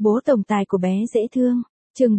Bố tổng tài của bé dễ thương. Chương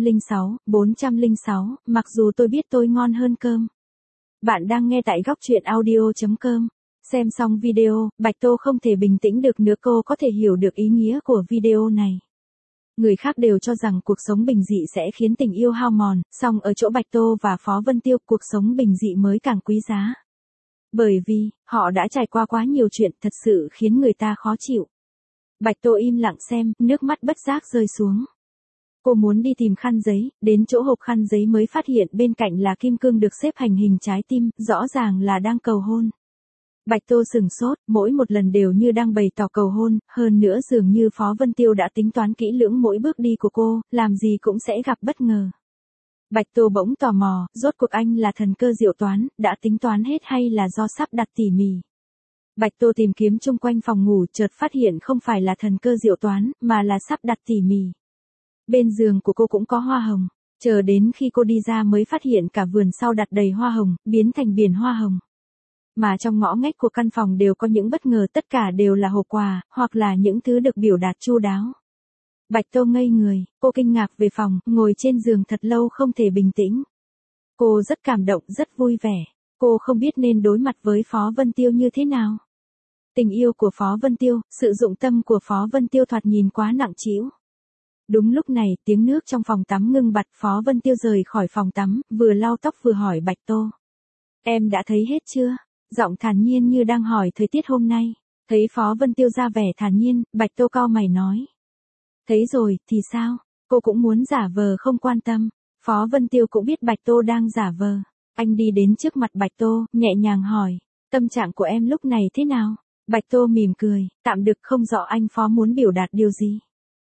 406, mặc dù tôi biết tôi ngon hơn cơm. Bạn đang nghe tại góc truyện audio.com. Xem xong video, Bạch Tô không thể bình tĩnh được nữa, cô có thể hiểu được ý nghĩa của video này. Người khác đều cho rằng cuộc sống bình dị sẽ khiến tình yêu hao mòn, song ở chỗ Bạch Tô và Phó Vân Tiêu, cuộc sống bình dị mới càng quý giá. Bởi vì, họ đã trải qua quá nhiều chuyện thật sự khiến người ta khó chịu. Bạch Tô im lặng xem, nước mắt bất giác rơi xuống. Cô muốn đi tìm khăn giấy, đến chỗ hộp khăn giấy mới phát hiện bên cạnh là kim cương được xếp thành hình trái tim, rõ ràng là đang cầu hôn. Bạch Tô sừng sốt, mỗi một lần đều như đang bày tỏ cầu hôn, hơn nữa dường như Phó Vân Tiêu đã tính toán kỹ lưỡng mỗi bước đi của cô, làm gì cũng sẽ gặp bất ngờ. Bạch Tô bỗng tò mò, rốt cuộc anh là thần cơ diệu toán, đã tính toán hết hay là do sắp đặt tỉ mỉ. Bạch Tô tìm kiếm chung quanh phòng ngủ, chợt phát hiện không phải là thần cơ diệu toán, mà là sắp đặt tỉ mỉ. Bên giường của cô cũng có hoa hồng, chờ đến khi cô đi ra mới phát hiện cả vườn sau đặt đầy hoa hồng, biến thành biển hoa hồng. Mà trong ngõ ngách của căn phòng đều có những bất ngờ, tất cả đều là hộp quà, hoặc là những thứ được biểu đạt chu đáo. Bạch Tô ngây người, cô kinh ngạc về phòng, ngồi trên giường thật lâu không thể bình tĩnh. Cô rất cảm động, rất vui vẻ. Cô không biết nên đối mặt với Phó Vân Tiêu như thế nào. Tình yêu của Phó Vân Tiêu, sự dụng tâm của Phó Vân Tiêu thoạt nhìn quá nặng trĩu. Đúng lúc này, tiếng nước trong phòng tắm ngưng bặt, Phó Vân Tiêu rời khỏi phòng tắm, vừa lau tóc vừa hỏi Bạch Tô. Em đã thấy hết chưa? Giọng thản nhiên như đang hỏi thời tiết hôm nay. Thấy Phó Vân Tiêu ra vẻ thản nhiên, Bạch Tô cau mày nói. Thấy rồi, thì sao? Cô cũng muốn giả vờ không quan tâm. Phó Vân Tiêu cũng biết Bạch Tô đang giả vờ. Anh đi đến trước mặt Bạch Tô, nhẹ nhàng hỏi. Tâm trạng của em lúc này thế nào? Bạch Tô mỉm cười, tạm được, không rõ anh Phó muốn biểu đạt điều gì.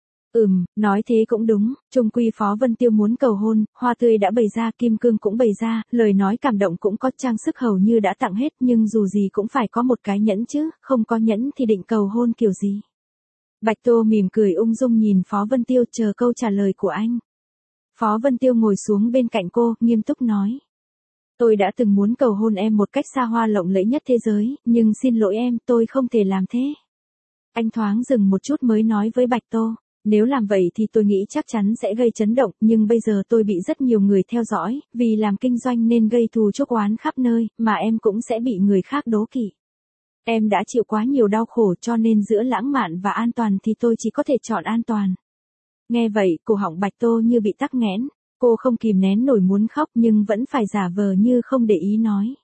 Nói thế cũng đúng, chung quy Phó Vân Tiêu muốn cầu hôn, hoa tươi đã bày ra, kim cương cũng bày ra, lời nói cảm động cũng có, trang sức hầu như đã tặng hết, nhưng dù gì cũng phải có một cái nhẫn chứ, không có nhẫn thì định cầu hôn kiểu gì. Bạch Tô mỉm cười ung dung nhìn Phó Vân Tiêu, chờ câu trả lời của anh. Phó Vân Tiêu ngồi xuống bên cạnh cô, nghiêm túc nói. Tôi đã từng muốn cầu hôn em một cách xa hoa lộng lẫy nhất thế giới, nhưng xin lỗi em, tôi không thể làm thế. Anh thoáng dừng một chút mới nói với Bạch Tô. Nếu làm vậy thì tôi nghĩ chắc chắn sẽ gây chấn động, nhưng bây giờ tôi bị rất nhiều người theo dõi, vì làm kinh doanh nên gây thù chuốc oán khắp nơi, mà em cũng sẽ bị người khác đố kỵ. Em đã chịu quá nhiều đau khổ, cho nên giữa lãng mạn và an toàn thì tôi chỉ có thể chọn an toàn. Nghe vậy, cổ họng Bạch Tô như bị tắc nghẽn, cô không kìm nén nổi muốn khóc nhưng vẫn phải giả vờ như không để ý nói.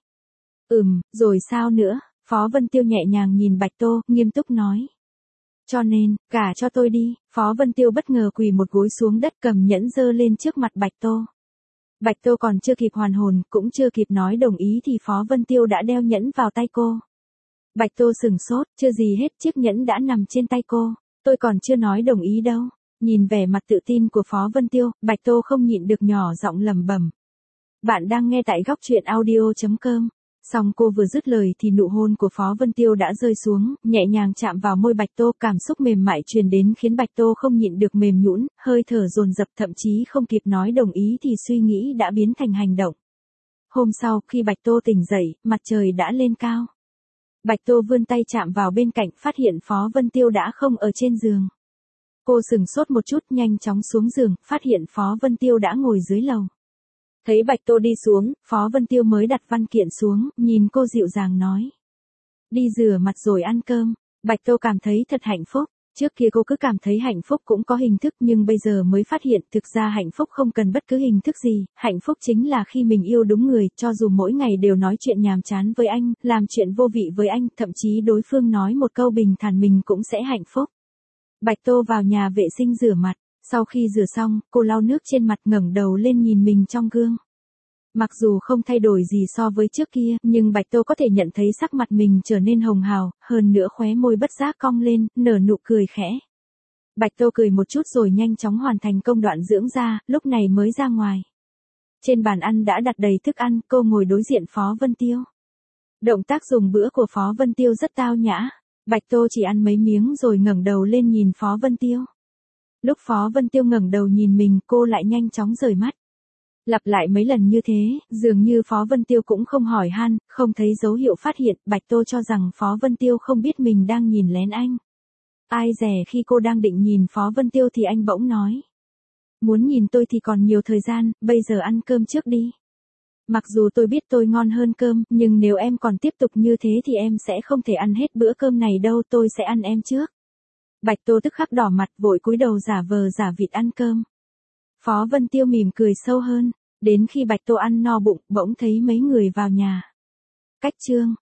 Rồi sao nữa? Phó Vân Tiêu nhẹ nhàng nhìn Bạch Tô, nghiêm túc nói. Cho nên, gả cho tôi đi. Phó Vân Tiêu bất ngờ quỳ một gối xuống đất, cầm nhẫn giơ lên trước mặt Bạch Tô. Bạch Tô còn chưa kịp hoàn hồn, cũng chưa kịp nói đồng ý thì Phó Vân Tiêu đã đeo nhẫn vào tay cô. Bạch Tô sừng sốt, chưa gì hết, chiếc nhẫn đã nằm trên tay cô. Tôi còn chưa nói đồng ý đâu. Nhìn vẻ mặt tự tin của Phó Vân Tiêu, Bạch Tô không nhịn được nhỏ giọng lẩm bẩm. Bạn đang nghe tại góc truyện audio.com. Xong cô vừa dứt lời thì nụ hôn của Phó Vân Tiêu đã rơi xuống, nhẹ nhàng chạm vào môi Bạch Tô, cảm xúc mềm mại truyền đến khiến Bạch Tô không nhịn được mềm nhũn, hơi thở dồn dập, thậm chí không kịp nói đồng ý thì suy nghĩ đã biến thành hành động. Hôm sau, khi Bạch Tô tỉnh dậy, mặt trời đã lên cao. Bạch Tô vươn tay chạm vào bên cạnh, phát hiện Phó Vân Tiêu đã không ở trên giường. Cô sừng sốt một chút, nhanh chóng xuống giường, phát hiện Phó Vân Tiêu đã ngồi dưới lầu. Thấy Bạch Tô đi xuống, Phó Vân Tiêu mới đặt văn kiện xuống, nhìn cô dịu dàng nói. Đi rửa mặt rồi ăn cơm. Bạch Tô cảm thấy thật hạnh phúc. Trước kia cô cứ cảm thấy hạnh phúc cũng có hình thức, nhưng bây giờ mới phát hiện thực ra hạnh phúc không cần bất cứ hình thức gì. Hạnh phúc chính là khi mình yêu đúng người, cho dù mỗi ngày đều nói chuyện nhàm chán với anh, làm chuyện vô vị với anh, thậm chí đối phương nói một câu bình thản mình cũng sẽ hạnh phúc. Bạch Tô vào nhà vệ sinh rửa mặt. Sau khi rửa xong, cô lau nước trên mặt, ngẩng đầu lên nhìn mình trong gương. Mặc dù không thay đổi gì so với trước kia, nhưng Bạch Tô có thể nhận thấy sắc mặt mình trở nên hồng hào, hơn nữa khóe môi bất giác cong lên, nở nụ cười khẽ. Bạch Tô cười một chút rồi nhanh chóng hoàn thành công đoạn dưỡng da, lúc này mới ra ngoài. Trên bàn ăn đã đặt đầy thức ăn, cô ngồi đối diện Phó Vân Tiêu. Động tác dùng bữa của Phó Vân Tiêu rất tao nhã. Bạch Tô chỉ ăn mấy miếng rồi ngẩng đầu lên nhìn Phó Vân Tiêu. Lúc Phó Vân Tiêu ngẩng đầu nhìn mình, cô lại nhanh chóng rời mắt. Lặp lại mấy lần như thế, dường như Phó Vân Tiêu cũng không hỏi han, không thấy dấu hiệu phát hiện, Bạch Tô cho rằng Phó Vân Tiêu không biết mình đang nhìn lén anh. Ai dè khi cô đang định nhìn Phó Vân Tiêu thì anh bỗng nói. Muốn nhìn tôi thì còn nhiều thời gian, bây giờ ăn cơm trước đi. Mặc dù tôi biết tôi ngon hơn cơm, nhưng nếu em còn tiếp tục như thế thì em sẽ không thể ăn hết bữa cơm này đâu, tôi sẽ ăn em trước. Bạch Tô tức khắc đỏ mặt vội cúi đầu giả vờ giả vịt ăn cơm. Phó Vân Tiêu mỉm cười sâu hơn, đến khi Bạch Tô ăn no bụng, bỗng thấy mấy người vào nhà. Cách chương